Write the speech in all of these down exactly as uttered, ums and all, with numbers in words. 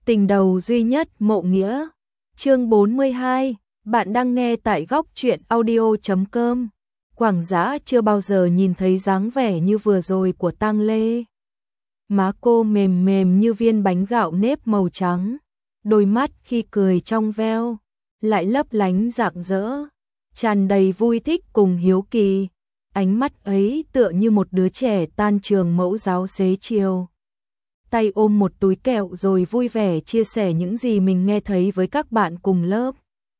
Tình đầu duy nhất Mộ Nghĩa. Chương bốn mươi hai, bạn đang nghe tại góc truyện audio chấm com. Quảng Dã chưa bao giờ nhìn thấy dáng vẻ như vừa rồi của Tang Lê. Má cô mềm mềm như viên bánh gạo nếp màu trắng, đôi mắt khi cười trong veo, lại lấp lánh rạng rỡ, tràn đầy vui thích cùng hiếu kỳ. Ánh mắt ấy tựa như một đứa trẻ tan trường mẫu giáo xế chiều. Tay ôm một túi kẹo rồi vui vẻ chia sẻ những gì mình nghe thấy với các bạn cùng lớp.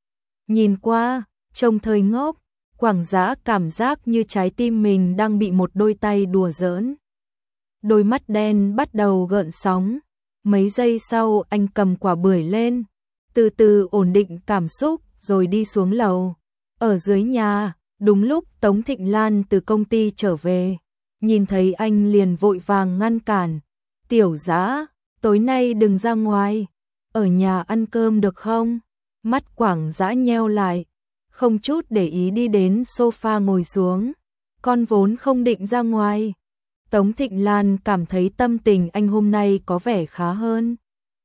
Nhìn qua, trông thơ ngốc, Quảng Dã cảm giác như trái tim mình đang bị một đôi tay đùa giỡn. Đôi mắt đen bắt đầu gợn sóng, mấy giây sau anh cầm quả bưởi lên, từ từ ổn định cảm xúc rồi đi xuống lầu. Ở dưới nhà, đúng lúc Tống Thịnh Lan từ công ty trở về, nhìn thấy anh liền vội vàng ngăn cản. Tiểu Dã, tối nay đừng ra ngoài, ở nhà ăn cơm được không? Mắt Quảng Dã nheo lại, không chút để ý đi đến sofa ngồi xuống. Con vốn không định ra ngoài. Tống Thịnh Lan cảm thấy tâm tình anh hôm nay có vẻ khá hơn.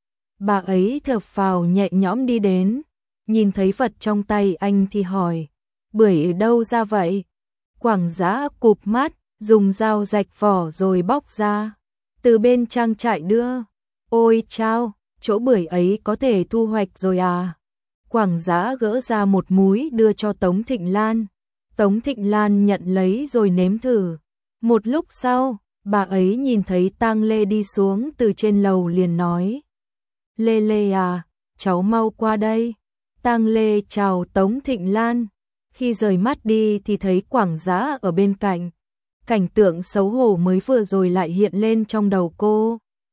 Bà ấy thở phào nhẹ nhõm đi đến, nhìn thấy vật trong tay anh thì hỏi, bưởi ở đâu ra vậy? Quảng Dã cụp mắt, dùng dao rạch vỏ rồi bóc ra. Từ bên trang trại đưa. Ôi chao, chỗ bưởi ấy có thể thu hoạch rồi à? Quảng Dã gỡ ra một múi đưa cho Tống Thịnh Lan. Tống Thịnh Lan nhận lấy rồi nếm thử. Một lúc sau, bà ấy nhìn thấy Tang Lê đi xuống từ trên lầu liền nói. Lê Lê à, cháu mau qua đây. Tang Lê chào Tống Thịnh Lan. Khi rời mắt đi thì thấy Quảng Dã ở bên cạnh. Cảnh tượng xấu hổ mới vừa rồi lại hiện lên trong đầu cô.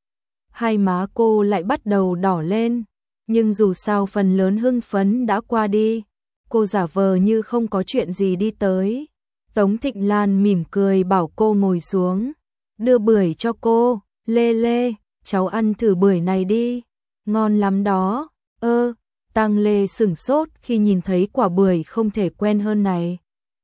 Hai má cô lại bắt đầu đỏ lên, nhưng dù sao phần lớn hưng phấn đã qua đi. Cô giả vờ như không có chuyện gì đi tới. Tống Thịnh Lan mỉm cười bảo cô ngồi xuống, đưa bưởi cho cô. Lê Lê, cháu ăn thử bưởi này đi, ngon lắm đó. Ơ, Tang Lê sửng sốt khi nhìn thấy quả bưởi không thể quen hơn này.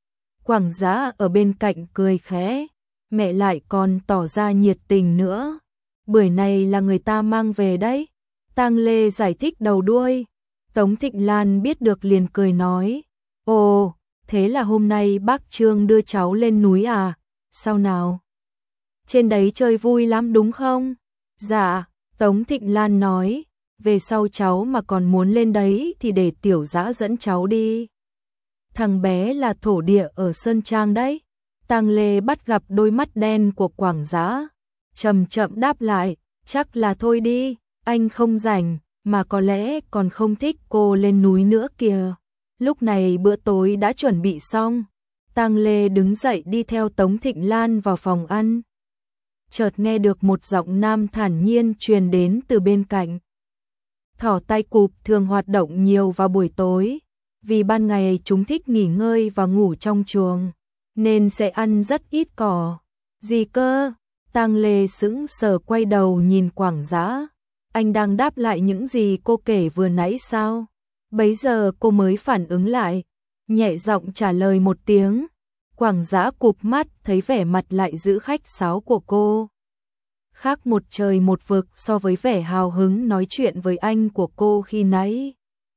Quảng Dã ở bên cạnh cười khẽ, mẹ lại còn tỏ ra nhiệt tình nữa. Bưởi này là người ta mang về đấy. Tang Lê giải thích đầu đuôi. Tống Thịnh Lan biết được liền cười nói, ồ, thế là hôm nay bác Trương đưa cháu lên núi à? Sao nào? Trên đấy chơi vui lắm đúng không? Dạ, Tống Thịnh Lan nói, về sau cháu mà còn muốn lên đấy thì để Tiểu Dã dẫn cháu đi. Thằng bé là thổ địa ở Sơn Trang đấy. Tang Lê bắt gặp đôi mắt đen của Quảng Dã, chậm chậm đáp lại, chắc là thôi đi, anh không rảnh, mà có lẽ còn không thích cô lên núi nữa kìa. Lúc này bữa tối đã chuẩn bị xong. Tang Lê đứng dậy đi theo Tống Thịnh Lan vào phòng ăn. Chợt nghe được một giọng nam thản nhiên truyền đến từ bên cạnh. Thỏ tay cụp thường hoạt động nhiều vào buổi tối. Vì ban ngày chúng thích nghỉ ngơi và ngủ trong chuồng, nên sẽ ăn rất ít cỏ. Gì cơ? Tang Lê sững sờ quay đầu nhìn Quảng Dã. Anh đang đáp lại những gì cô kể vừa nãy sao? Bấy giờ cô mới phản ứng lại, nhẹ giọng trả lời một tiếng. Quảng Dã cụp mắt thấy vẻ mặt lại giữ khách sáo của cô. Khác một trời một vực so với vẻ hào hứng nói chuyện với anh của cô khi nãy.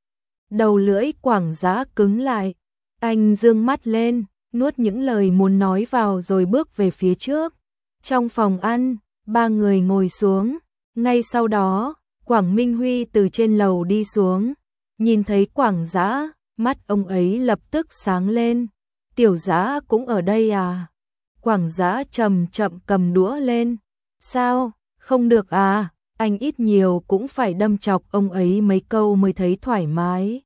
Đầu lưỡi Quảng Dã cứng lại, anh dương mắt lên, nuốt những lời muốn nói vào rồi bước về phía trước. Trong phòng ăn, ba người ngồi xuống, ngay sau đó, Quảng Minh Huy từ trên lầu đi xuống, nhìn thấy Quảng Dã, mắt ông ấy lập tức sáng lên. Tiểu Dã cũng ở đây à? Quảng Dã chậm chậm cầm đũa lên. Sao, không được à? Anh ít nhiều cũng phải đâm chọc ông ấy mấy câu mới thấy thoải mái.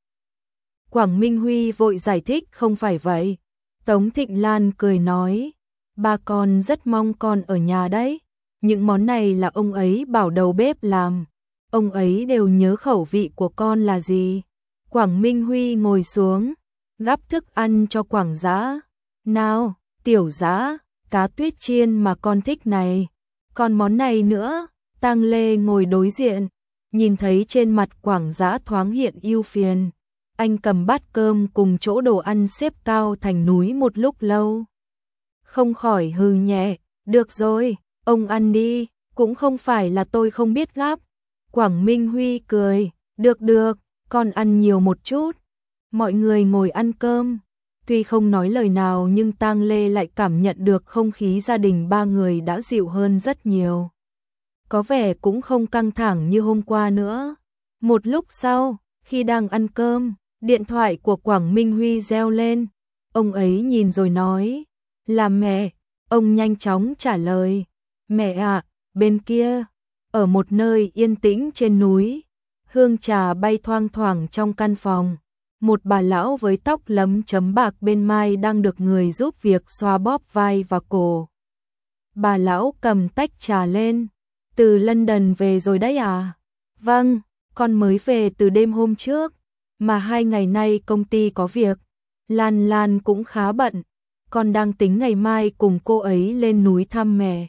Quảng Minh Huy vội giải thích không phải vậy. Tống Thịnh Lan cười nói, ba con rất mong con ở nhà đấy. Những món này là ông ấy bảo đầu bếp làm. Ông ấy đều nhớ khẩu vị của con là gì. Quảng Minh Huy ngồi xuống, gắp thức ăn cho Quảng Dã. Nào, Tiểu Dã, cá tuyết chiên mà con thích này. Còn món này nữa. Tang Lê ngồi đối diện, nhìn thấy trên mặt Quảng Dã thoáng hiện ưu phiền. Anh cầm bát cơm cùng chỗ đồ ăn xếp cao thành núi một lúc lâu. Không khỏi hừ nhẹ, được rồi, ông ăn đi, cũng không phải là tôi không biết gắp. Quảng Minh Huy cười, được được, con ăn nhiều một chút. Mọi người ngồi ăn cơm. Tuy không nói lời nào nhưng Tang Lê lại cảm nhận được không khí gia đình ba người đã dịu hơn rất nhiều. Có vẻ cũng không căng thẳng như hôm qua nữa. Một lúc sau, khi đang ăn cơm, điện thoại của Quảng Minh Huy reo lên. Ông ấy nhìn rồi nói, là mẹ. Ông nhanh chóng trả lời, mẹ ạ, bên kia, ở một nơi yên tĩnh trên núi, hương trà bay thoang thoảng trong căn phòng. Một bà lão với tóc lấm chấm bạc bên mai đang được người giúp việc xoa bóp vai và cổ. Bà lão cầm tách trà lên, từ London về rồi đấy à? Vâng, con mới về từ đêm hôm trước, mà hai ngày nay công ty có việc. Lan Lan cũng khá bận, con đang tính ngày mai cùng cô ấy lên núi thăm mẹ.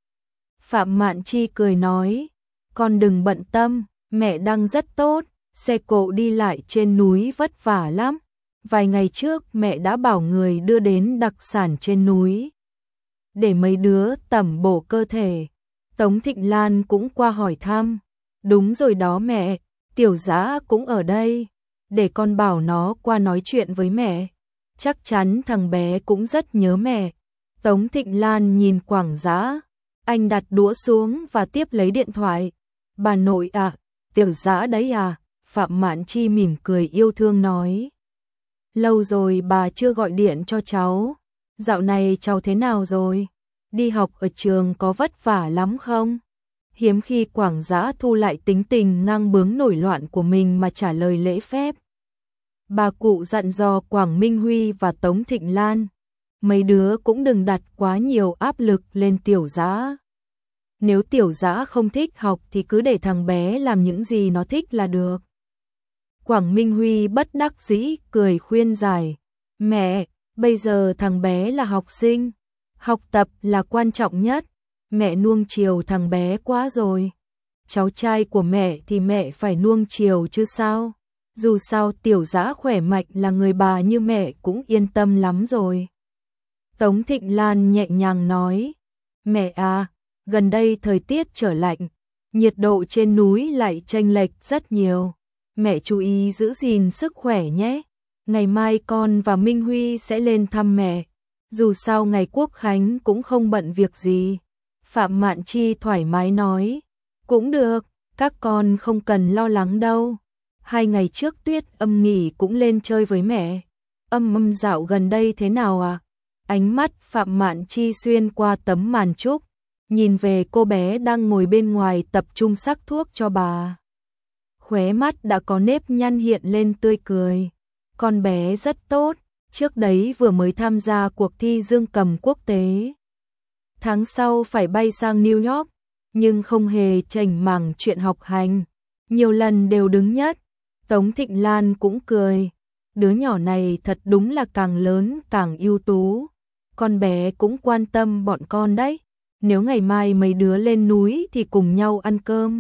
Phạm Mạn Chi cười nói, con đừng bận tâm, mẹ đang rất tốt, xe cộ đi lại trên núi vất vả lắm. Vài ngày trước mẹ đã bảo người đưa đến đặc sản trên núi, để mấy đứa tẩm bổ cơ thể. Tống Thịnh Lan cũng qua hỏi thăm, đúng rồi đó mẹ, Tiểu Dã cũng ở đây, để con bảo nó qua nói chuyện với mẹ. Chắc chắn thằng bé cũng rất nhớ mẹ. Tống Thịnh Lan nhìn Quảng Dã, anh đặt đũa xuống và tiếp lấy điện thoại. Bà nội à, Tiểu Dã đấy à? Phạm Mạn Chi mỉm cười yêu thương nói. Lâu rồi bà chưa gọi điện cho cháu. Dạo này cháu thế nào rồi? Đi học ở trường có vất vả lắm không? Hiếm khi Quảng Dã thu lại tính tình ngang bướng nổi loạn của mình mà trả lời lễ phép. Bà cụ dặn dò Quảng Minh Huy và Tống Thịnh Lan, mấy đứa cũng đừng đặt quá nhiều áp lực lên Tiểu Dã. Nếu Tiểu Dã không thích học thì cứ để thằng bé làm những gì nó thích là được. Quảng Minh Huy bất đắc dĩ cười khuyên giải, mẹ, bây giờ thằng bé là học sinh, học tập là quan trọng nhất, mẹ nuông chiều thằng bé quá rồi. Cháu trai của mẹ thì mẹ phải nuông chiều chứ sao? Dù sao Tiểu Dã khỏe mạnh là người bà như mẹ cũng yên tâm lắm rồi. Tống Thịnh Lan nhẹ nhàng nói, mẹ à, gần đây thời tiết trở lạnh, nhiệt độ trên núi lại chênh lệch rất nhiều. Mẹ chú ý giữ gìn sức khỏe nhé. Ngày mai con và Minh Huy sẽ lên thăm mẹ. Dù sao ngày Quốc Khánh cũng không bận việc gì. Phạm Mạn Chi thoải mái nói, cũng được, các con không cần lo lắng đâu. Hai ngày trước Tuyết Âm nghỉ cũng lên chơi với mẹ. Âm Âm dạo gần đây thế nào à? Ánh mắt Phạm Mạn Chi xuyên qua tấm màn trúc, nhìn về cô bé đang ngồi bên ngoài tập trung sắc thuốc cho bà. Khóe mắt đã có nếp nhăn hiện lên tươi cười. Con bé rất tốt, trước đấy vừa mới tham gia cuộc thi dương cầm quốc tế. Tháng sau phải bay sang New York, nhưng không hề chểnh mảng chuyện học hành. Nhiều lần đều đứng nhất. Tống Thịnh Lan cũng cười. Đứa nhỏ này thật đúng là càng lớn càng ưu tú. Con bé cũng quan tâm bọn con đấy. Nếu ngày mai mấy đứa lên núi thì cùng nhau ăn cơm.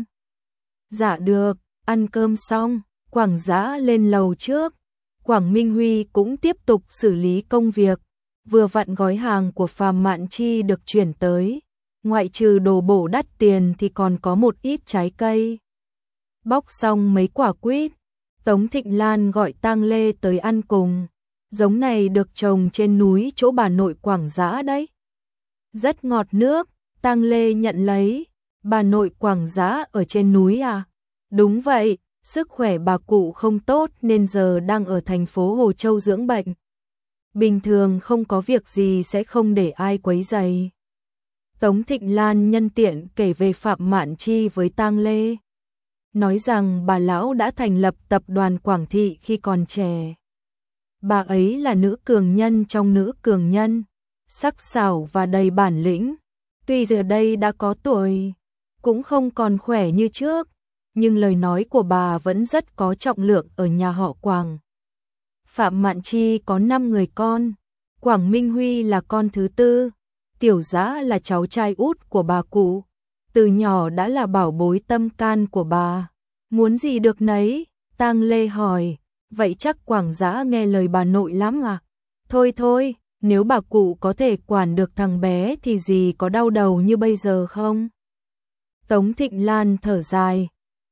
Dạ được. Ăn cơm xong, Quảng Dã lên lầu trước. Quảng Minh Huy cũng tiếp tục xử lý công việc. Vừa vặn gói hàng của Phạm Mạn Chi được chuyển tới. Ngoại trừ đồ bổ đắt tiền thì còn có một ít trái cây. Bóc xong mấy quả quýt, Tống Thịnh Lan gọi Tang Lê tới ăn cùng. Giống này được trồng trên núi chỗ bà nội Quảng Dã đấy. Rất ngọt nước, Tang Lê nhận lấy. Bà nội Quảng Dã ở trên núi à? Đúng vậy, sức khỏe bà cụ không tốt nên giờ đang ở thành phố Hồ Châu dưỡng bệnh. Bình thường không có việc gì sẽ không để ai quấy rầy. Tống Thịnh Lan nhân tiện kể về Phạm Mạn Chi với Tang Lê. Nói rằng bà lão đã thành lập tập đoàn Quảng Thị khi còn trẻ. Bà ấy là nữ cường nhân trong nữ cường nhân, sắc sảo và đầy bản lĩnh. Tuy giờ đây đã có tuổi, cũng không còn khỏe như trước, nhưng lời nói của bà vẫn rất có trọng lượng ở nhà họ Quảng. Phạm Mạn Chi có năm người con, Quảng Minh Huy là con thứ tư, Tiểu Dã là cháu trai út của bà cụ, từ nhỏ đã là bảo bối tâm can của bà. Muốn gì được nấy, Tang Lê hỏi, vậy chắc Quảng Dã nghe lời bà nội lắm à? Thôi thôi, nếu bà cụ có thể quản được thằng bé thì gì có đau đầu như bây giờ không? Tống Thịnh Lan thở dài,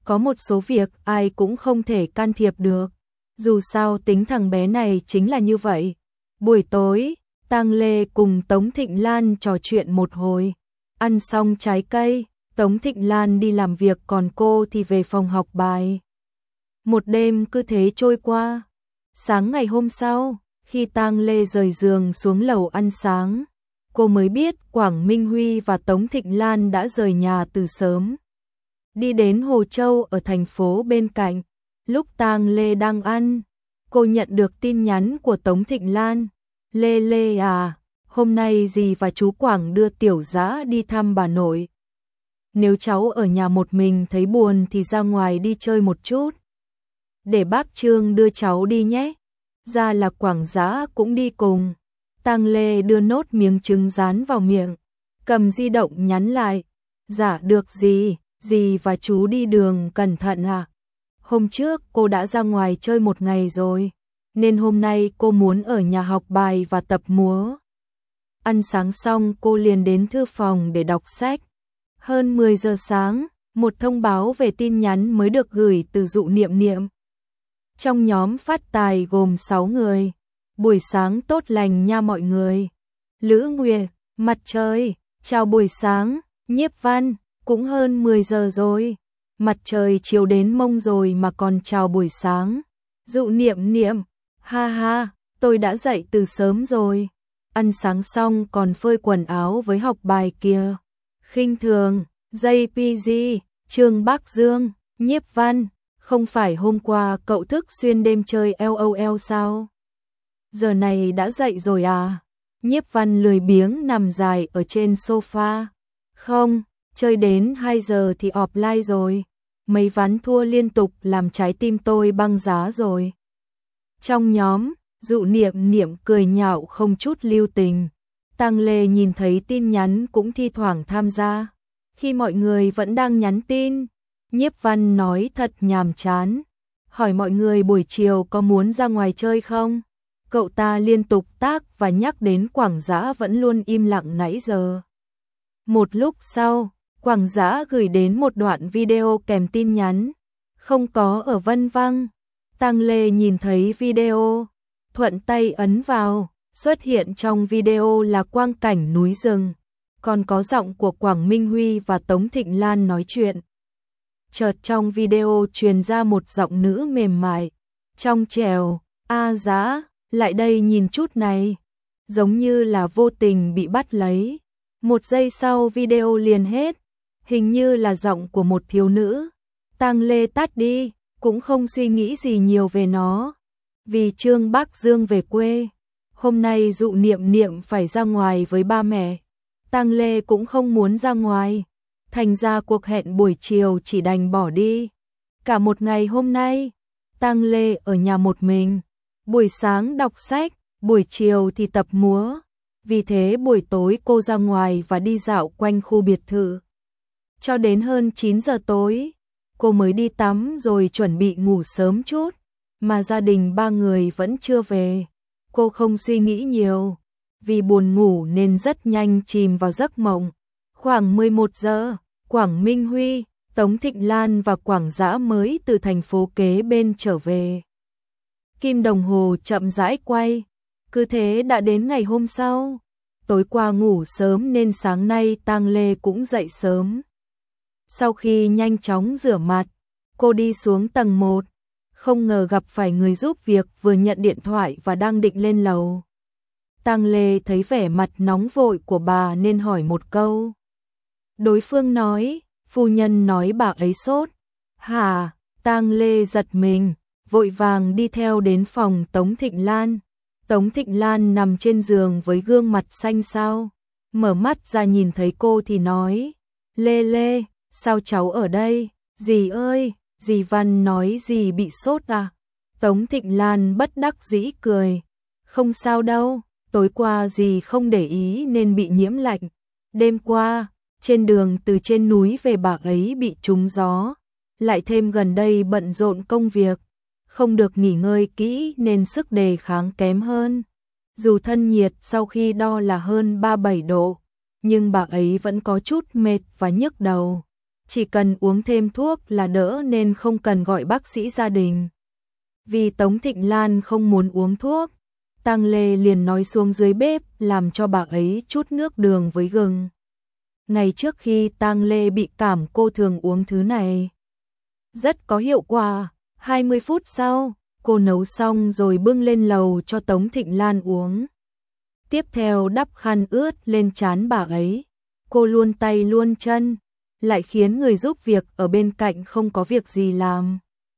có một số việc ai cũng không thể can thiệp được. Dù sao tính thằng bé này chính là như vậy. Buổi tối, Tang Lê cùng Tống Thịnh Lan trò chuyện một hồi. Ăn xong trái cây, Tống Thịnh Lan đi làm việc còn cô thì về phòng học bài. Một đêm cứ thế trôi qua. Sáng ngày hôm sau, khi Tang Lê rời giường xuống lầu ăn sáng, cô mới biết Quảng Minh Huy và Tống Thịnh Lan đã rời nhà từ sớm. Đi đến Hồ Châu ở thành phố bên cạnh. Lúc Tang Lê đang ăn, cô nhận được tin nhắn của Tống Thịnh Lan. Lê Lê à, hôm nay dì và chú Quảng đưa Tiểu Dã đi thăm bà nội. Nếu cháu ở nhà một mình thấy buồn thì ra ngoài đi chơi một chút. Để bác Trương đưa cháu đi nhé. Ra là Quảng Dã cũng đi cùng. Tang Lê đưa nốt miếng trứng rán vào miệng, cầm di động nhắn lại. Dạ được dì, dì và chú đi đường cẩn thận à. Hôm trước cô đã ra ngoài chơi một ngày rồi, nên hôm nay cô muốn ở nhà học bài và tập múa. Ăn sáng xong cô liền đến thư phòng để đọc sách. Hơn mười giờ sáng, một thông báo về tin nhắn mới được gửi từ Dụ Niệm Niệm. Trong nhóm phát tài gồm sáu người. Buổi sáng tốt lành nha mọi người. Lữ Nguyệt, Mặt Trời, chào buổi sáng. Nhiếp Văn, cũng hơn mười giờ rồi. Mặt trời chiều đến mông rồi mà còn chào buổi sáng. Dụ Niệm Niệm, ha ha, tôi đã dậy từ sớm rồi. Ăn sáng xong còn phơi quần áo với học bài kia. Khinh Thường, gi pê giê, Trương Bắc Dương, Nhiếp Văn, không phải hôm qua cậu thức xuyên đêm chơi LOL sao? Giờ này đã dậy rồi à? Nhiếp Văn lười biếng nằm dài ở trên sofa. Không, chơi đến hai giờ thì offline rồi. Mấy ván thua liên tục làm trái tim tôi băng giá rồi. Trong nhóm, Dụ Niệm Niệm cười nhạo không chút lưu tình. Tang Lê nhìn thấy tin nhắn cũng thi thoảng tham gia. Khi mọi người vẫn đang nhắn tin, Nhiếp Văn nói thật nhàm chán. Hỏi mọi người buổi chiều có muốn ra ngoài chơi không? Cậu ta liên tục tác và nhắc đến Quảng Dã vẫn luôn im lặng nãy giờ. Một lúc sau, Quảng Dã gửi đến một đoạn video kèm tin nhắn. Không có ở Vân Văng. Tang Lê nhìn thấy video, thuận tay ấn vào. Xuất hiện trong video là quang cảnh núi rừng, còn có giọng của Quảng Minh Huy và Tống Thịnh Lan nói chuyện. Chợt trong video truyền ra một giọng nữ mềm mại, trong trẻo, a Dã, lại đây nhìn chút này, giống như là vô tình bị bắt lấy. Một giây sau video liền hết, hình như là giọng của một thiếu nữ. Tang Lê tắt đi, cũng không suy nghĩ gì nhiều về nó, vì Trương Bắc Dương về quê. Hôm nay Dụ Niệm Niệm phải ra ngoài với ba mẹ. Tang Lê cũng không muốn ra ngoài, thành ra cuộc hẹn buổi chiều chỉ đành bỏ đi. Cả một ngày hôm nay, Tang Lê ở nhà một mình, buổi sáng đọc sách, buổi chiều thì tập múa. Vì thế buổi tối cô ra ngoài và đi dạo quanh khu biệt thự. Cho đến hơn chín giờ tối, cô mới đi tắm rồi chuẩn bị ngủ sớm chút, mà gia đình ba người vẫn chưa về. Cô không suy nghĩ nhiều, vì buồn ngủ nên rất nhanh chìm vào giấc mộng. Khoảng mười một giờ, Quảng Minh Huy, Tống Thịnh Lan và Quảng Dã mới từ thành phố kế bên trở về. Kim đồng hồ chậm rãi quay, cứ thế đã đến ngày hôm sau. Tối qua ngủ sớm nên sáng nay Tang Lê cũng dậy sớm. Sau khi nhanh chóng rửa mặt, cô đi xuống tầng một. Không ngờ gặp phải người giúp việc vừa nhận điện thoại và đang định lên lầu. Tang Lê thấy vẻ mặt nóng vội của bà nên hỏi một câu. Đối phương nói, phu nhân nói bà ấy sốt. Hả? Tang Lê giật mình, vội vàng đi theo đến phòng Tống Thịnh Lan. Tống Thịnh Lan nằm trên giường với gương mặt xanh xao. Mở mắt ra nhìn thấy cô thì nói, Lê Lê, sao cháu ở đây? Dì ơi! Dì Văn nói dì bị sốt à? Tống Thịnh Lan bất đắc dĩ cười. Không sao đâu, tối qua dì không để ý nên bị nhiễm lạnh. Đêm qua, trên đường từ trên núi về bà ấy bị trúng gió. Lại thêm gần đây bận rộn công việc, không được nghỉ ngơi kỹ nên sức đề kháng kém hơn. Dù thân nhiệt sau khi đo là hơn ba mươi bảy độ, nhưng bà ấy vẫn có chút mệt và nhức đầu. chỉ cần uống thêm thuốc là đỡ nên không cần gọi bác sĩ gia đình. Vì Tống Thịnh Lan không muốn uống thuốc, Tang Lê liền nói xuống dưới bếp làm cho bà ấy chút nước đường với gừng. Ngày trước khi Tang Lê bị cảm cô thường uống thứ này. Rất có hiệu quả, hai mươi phút sau, cô nấu xong rồi bưng lên lầu cho Tống Thịnh Lan uống. Tiếp theo đắp khăn ướt lên trán bà ấy. Cô luôn tay luôn chân, lại khiến người giúp việc ở bên cạnh không có việc gì làm.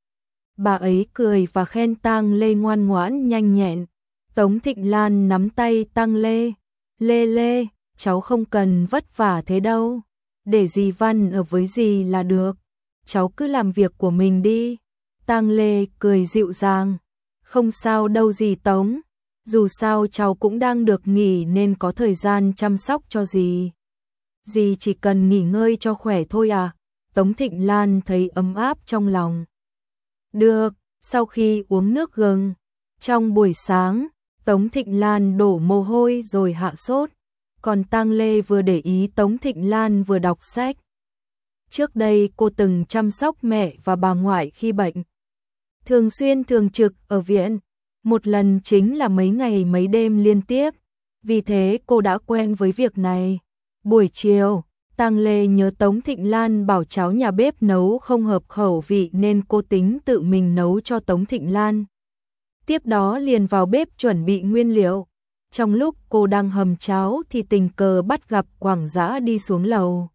Bà ấy cười và khen Tang Lê ngoan ngoãn nhanh nhẹn. Tống Thịnh Lan nắm tay Tang Lê. Lê Lê, cháu không cần vất vả thế đâu. Để dì Văn ở với dì là được. Cháu cứ làm việc của mình đi. Tang Lê cười dịu dàng. Không sao đâu dì Tống. Dù sao cháu cũng đang được nghỉ nên có thời gian chăm sóc cho dì. Dì chỉ cần nghỉ ngơi cho khỏe thôi à. Tống Thịnh Lan thấy ấm áp trong lòng. Được, sau khi uống nước gừng. Trong buổi sáng, Tống Thịnh Lan đổ mồ hôi rồi hạ sốt. Còn Tang Lê vừa để ý Tống Thịnh Lan vừa đọc sách. Trước đây cô từng chăm sóc mẹ và bà ngoại khi bệnh. Thường xuyên thường trực ở viện. Một lần chính là mấy ngày mấy đêm liên tiếp. Vì thế cô đã quen với việc này. Buổi chiều, Tang Lê nhớ Tống Thịnh Lan bảo cháo nhà bếp nấu không hợp khẩu vị nên cô tính tự mình nấu cho Tống Thịnh Lan. Tiếp đó liền vào bếp chuẩn bị nguyên liệu. Trong lúc cô đang hầm cháo thì tình cờ bắt gặp Quảng Dã đi xuống lầu.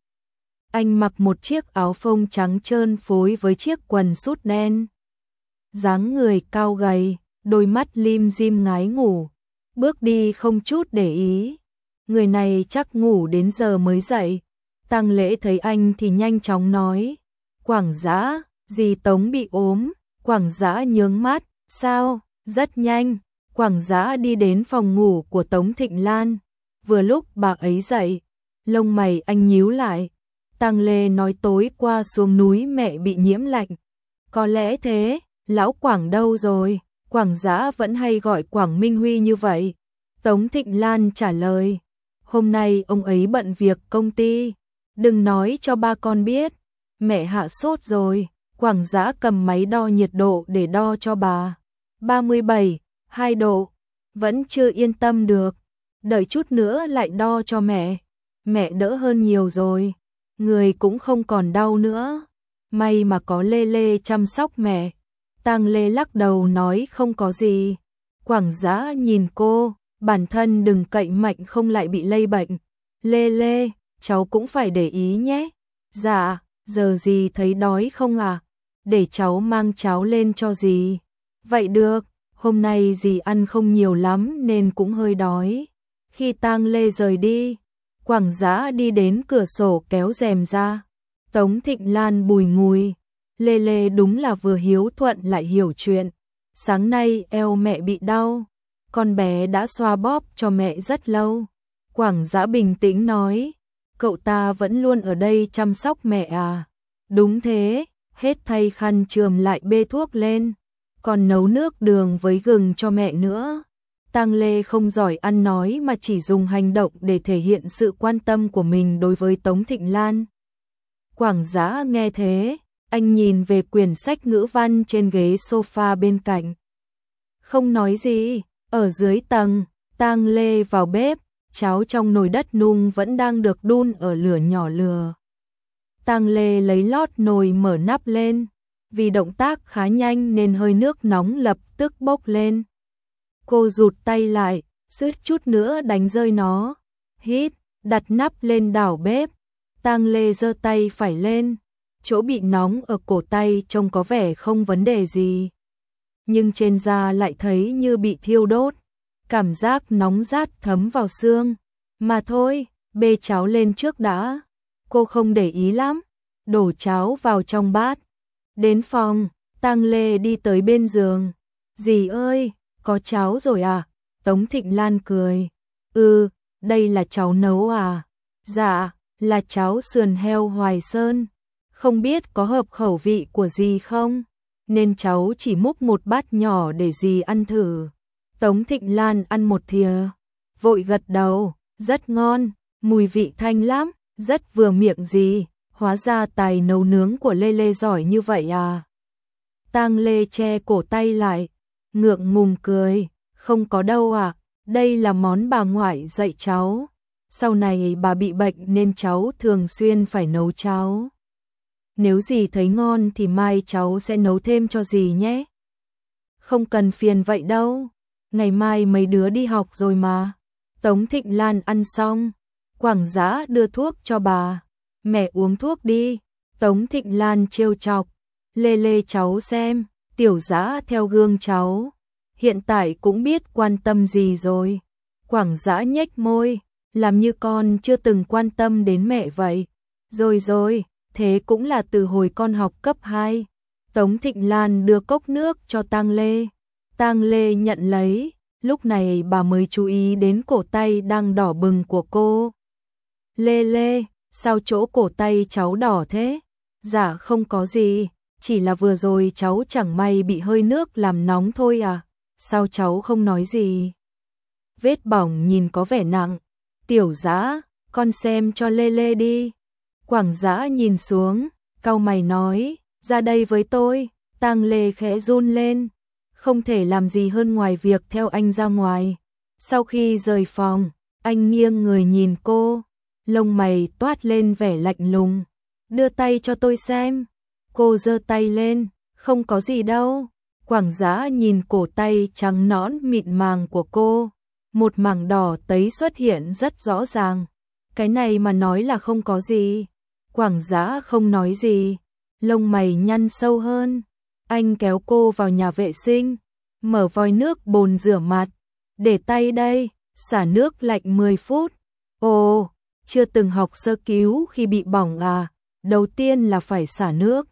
Anh mặc một chiếc áo phông trắng trơn phối với chiếc quần sút đen. Dáng người cao gầy, đôi mắt lim dim ngái ngủ, bước đi không chút để ý. Người này chắc ngủ đến giờ mới dậy. Tang Lễ thấy anh thì nhanh chóng nói. Quảng Dã, dì Tống bị ốm. Quảng Dã nhướng mắt. Sao? Rất nhanh. Quảng Dã đi đến phòng ngủ của Tống Thịnh Lan. Vừa lúc bà ấy dậy, lông mày anh nhíu lại. Tang Lê nói tối qua xuống núi mẹ bị nhiễm lạnh. Có lẽ thế, lão Quảng đâu rồi? Quảng Dã vẫn hay gọi Quảng Minh Huy như vậy. Tống Thịnh Lan trả lời. Hôm nay ông ấy bận việc công ty. Đừng nói cho ba con biết. Mẹ hạ sốt rồi. Quảng Dã cầm máy đo nhiệt độ để đo cho bà. ba mươi bảy, hai độ. Vẫn chưa yên tâm được. Đợi chút nữa lại đo cho mẹ. Mẹ đỡ hơn nhiều rồi. Người cũng không còn đau nữa. May mà có Lê Lê chăm sóc mẹ. Tang Lê lắc đầu nói không có gì. Quảng Dã nhìn cô. Bản thân đừng cậy mạnh không lại bị lây bệnh. Lê Lê, cháu cũng phải để ý nhé. Dạ, giờ dì thấy đói không à? Để cháu mang cháo lên cho dì. Vậy được, hôm nay dì ăn không nhiều lắm nên cũng hơi đói. Khi Tang Lê rời đi, Quảng Dã đi đến cửa sổ kéo rèm ra. Tống Thịnh Lan bùi ngùi. Lê Lê đúng là vừa hiếu thuận lại hiểu chuyện. Sáng nay eo mẹ bị đau. Con bé đã xoa bóp cho mẹ rất lâu. Quảng Dã bình tĩnh nói. Cậu ta vẫn luôn ở đây chăm sóc mẹ à? Đúng thế, hết thay khăn chườm lại bê thuốc lên. Còn nấu nước đường với gừng cho mẹ nữa. Tang Lê không giỏi ăn nói mà chỉ dùng hành động để thể hiện sự quan tâm của mình đối với Tống Thịnh Lan. Quảng Dã nghe thế, anh nhìn về quyển sách ngữ văn trên ghế sofa bên cạnh. Không nói gì. Ở dưới tầng, Tang Lê vào bếp, cháo trong nồi đất nung vẫn đang được đun ở lửa nhỏ lửa. Tang Lê lấy lót nồi mở nắp lên, vì động tác khá nhanh nên hơi nước nóng lập tức bốc lên. Cô rụt tay lại, suýt chút nữa đánh rơi nó. Hít, đặt nắp lên đảo bếp. Tang Lê giơ tay phải lên, chỗ bị nóng ở cổ tay trông có vẻ không vấn đề gì. Nhưng trên da lại thấy như bị thiêu đốt. Cảm giác nóng rát thấm vào xương. Mà thôi, bê cháo lên trước đã. Cô không để ý lắm. Đổ cháo vào trong bát. Đến phòng, Tang Lê đi tới bên giường. Dì ơi, có cháo rồi à? Tống Thịnh Lan cười. Ừ, đây là cháu nấu à? Dạ, là cháo sườn heo Hoài Sơn. Không biết có hợp khẩu vị của dì không? Nên cháu chỉ múc một bát nhỏ để dì ăn thử. Tống Thịnh Lan ăn một thìa, vội gật đầu, rất ngon, mùi vị thanh lắm, rất vừa miệng dì. Hóa ra tài nấu nướng của Lê Lê giỏi như vậy à? Tang Lê che cổ tay lại, ngượng ngùng cười, không có đâu ạ, à, đây là món bà ngoại dạy cháu. Sau này bà bị bệnh nên cháu thường xuyên phải nấu cháo. Nếu dì thấy ngon thì mai cháu sẽ nấu thêm cho dì nhé. Không cần phiền vậy đâu, ngày mai mấy đứa đi học rồi mà. Tống Thịnh Lan ăn xong, Quảng Dã đưa thuốc cho bà. Mẹ uống thuốc đi. Tống Thịnh Lan trêu chọc. Lê Lê cháu xem, Tiểu Dã theo gương cháu. Hiện tại cũng biết quan tâm gì rồi. Quảng Dã nhếch môi, làm như con chưa từng quan tâm đến mẹ vậy. Rồi rồi, thế cũng là từ hồi con học cấp hai. Tống Thịnh Lan đưa cốc nước cho Tang Lê. Tang Lê nhận lấy, lúc này bà mới chú ý đến cổ tay đang đỏ bừng của cô. Lê Lê, sao chỗ cổ tay cháu đỏ thế? Dạ không có gì, chỉ là vừa rồi cháu chẳng may bị hơi nước làm nóng thôi à. Sao cháu không nói gì? Vết bỏng nhìn có vẻ nặng. Tiểu Dã, con xem cho Lê Lê đi. Quảng Dã nhìn xuống, cau mày nói, ra đây với tôi. Tang Lê khẽ run lên, không thể làm gì hơn ngoài việc theo anh ra ngoài. Sau khi rời phòng, anh nghiêng người nhìn cô, lông mày toát lên vẻ lạnh lùng. Đưa tay cho tôi xem. Cô giơ tay lên, không có gì đâu. Quảng Dã nhìn cổ tay trắng nõn mịn màng của cô, một mảng đỏ tấy xuất hiện rất rõ ràng. Cái này mà nói là không có gì. Quảng Dã không nói gì, lông mày nhăn sâu hơn. Anh kéo cô vào nhà vệ sinh, mở vòi nước bồn rửa mặt. Để tay đây, xả nước lạnh mười phút. Ồ, chưa từng học sơ cứu khi bị bỏng à? Đầu tiên là phải xả nước.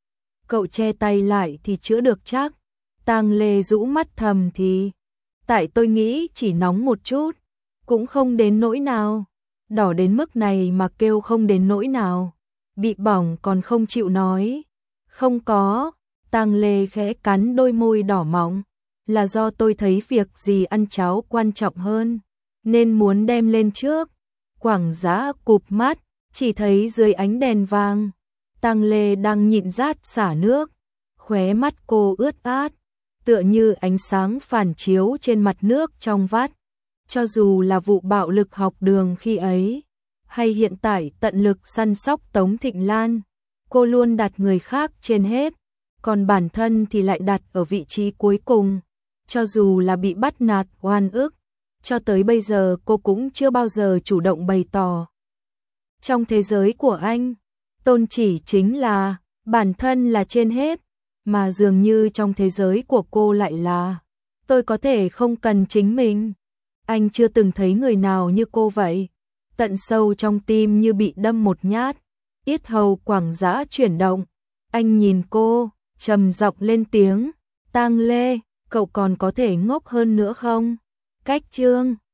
Cậu che tay lại thì chữa được chắc. Tang Lê rũ mắt thầm thì, tại tôi nghĩ chỉ nóng một chút, cũng không đến nỗi nào. Đỏ đến mức này mà kêu không đến nỗi nào. Bị bỏng còn không chịu nói. Không có. Tang Lê khẽ cắn đôi môi đỏ mọng. Là do tôi thấy việc gì ăn cháo quan trọng hơn, nên muốn đem lên trước. Quảng Dã cụp mắt, chỉ thấy dưới ánh đèn vàng, Tang Lê đang nhịn rát xả nước. Khóe mắt cô ướt át, tựa như ánh sáng phản chiếu trên mặt nước trong vắt. Cho dù là vụ bạo lực học đường khi ấy, hay hiện tại tận lực săn sóc Tống Thịnh Lan, cô luôn đặt người khác trên hết, còn bản thân thì lại đặt ở vị trí cuối cùng. Cho dù là bị bắt nạt, oan ức, cho tới bây giờ cô cũng chưa bao giờ chủ động bày tỏ. Trong thế giới của anh, tôn chỉ chính là bản thân là trên hết, mà dường như trong thế giới của cô lại là tôi có thể không cần chính mình. Anh chưa từng thấy người nào như cô vậy. Tận sâu trong tim như bị đâm một nhát. Yết hầu Quảng Dã chuyển động. Anh nhìn cô, trầm giọng lên tiếng. Tang Lê, cậu còn có thể ngốc hơn nữa không? Cách chương